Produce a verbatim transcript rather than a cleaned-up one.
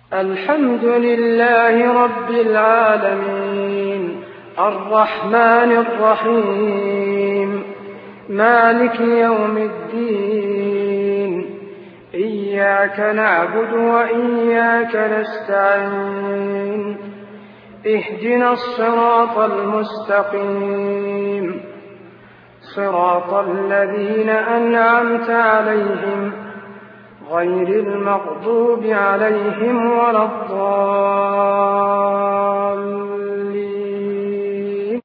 الحمد لله رب العالمين الرحمن الرحيم مالك يوم الدين إياك نعبد وإياك نستعين اهدنا الصراط المستقيم صراط الذين أنعمت عليهم غير المغضوب عليهم ولا الضالين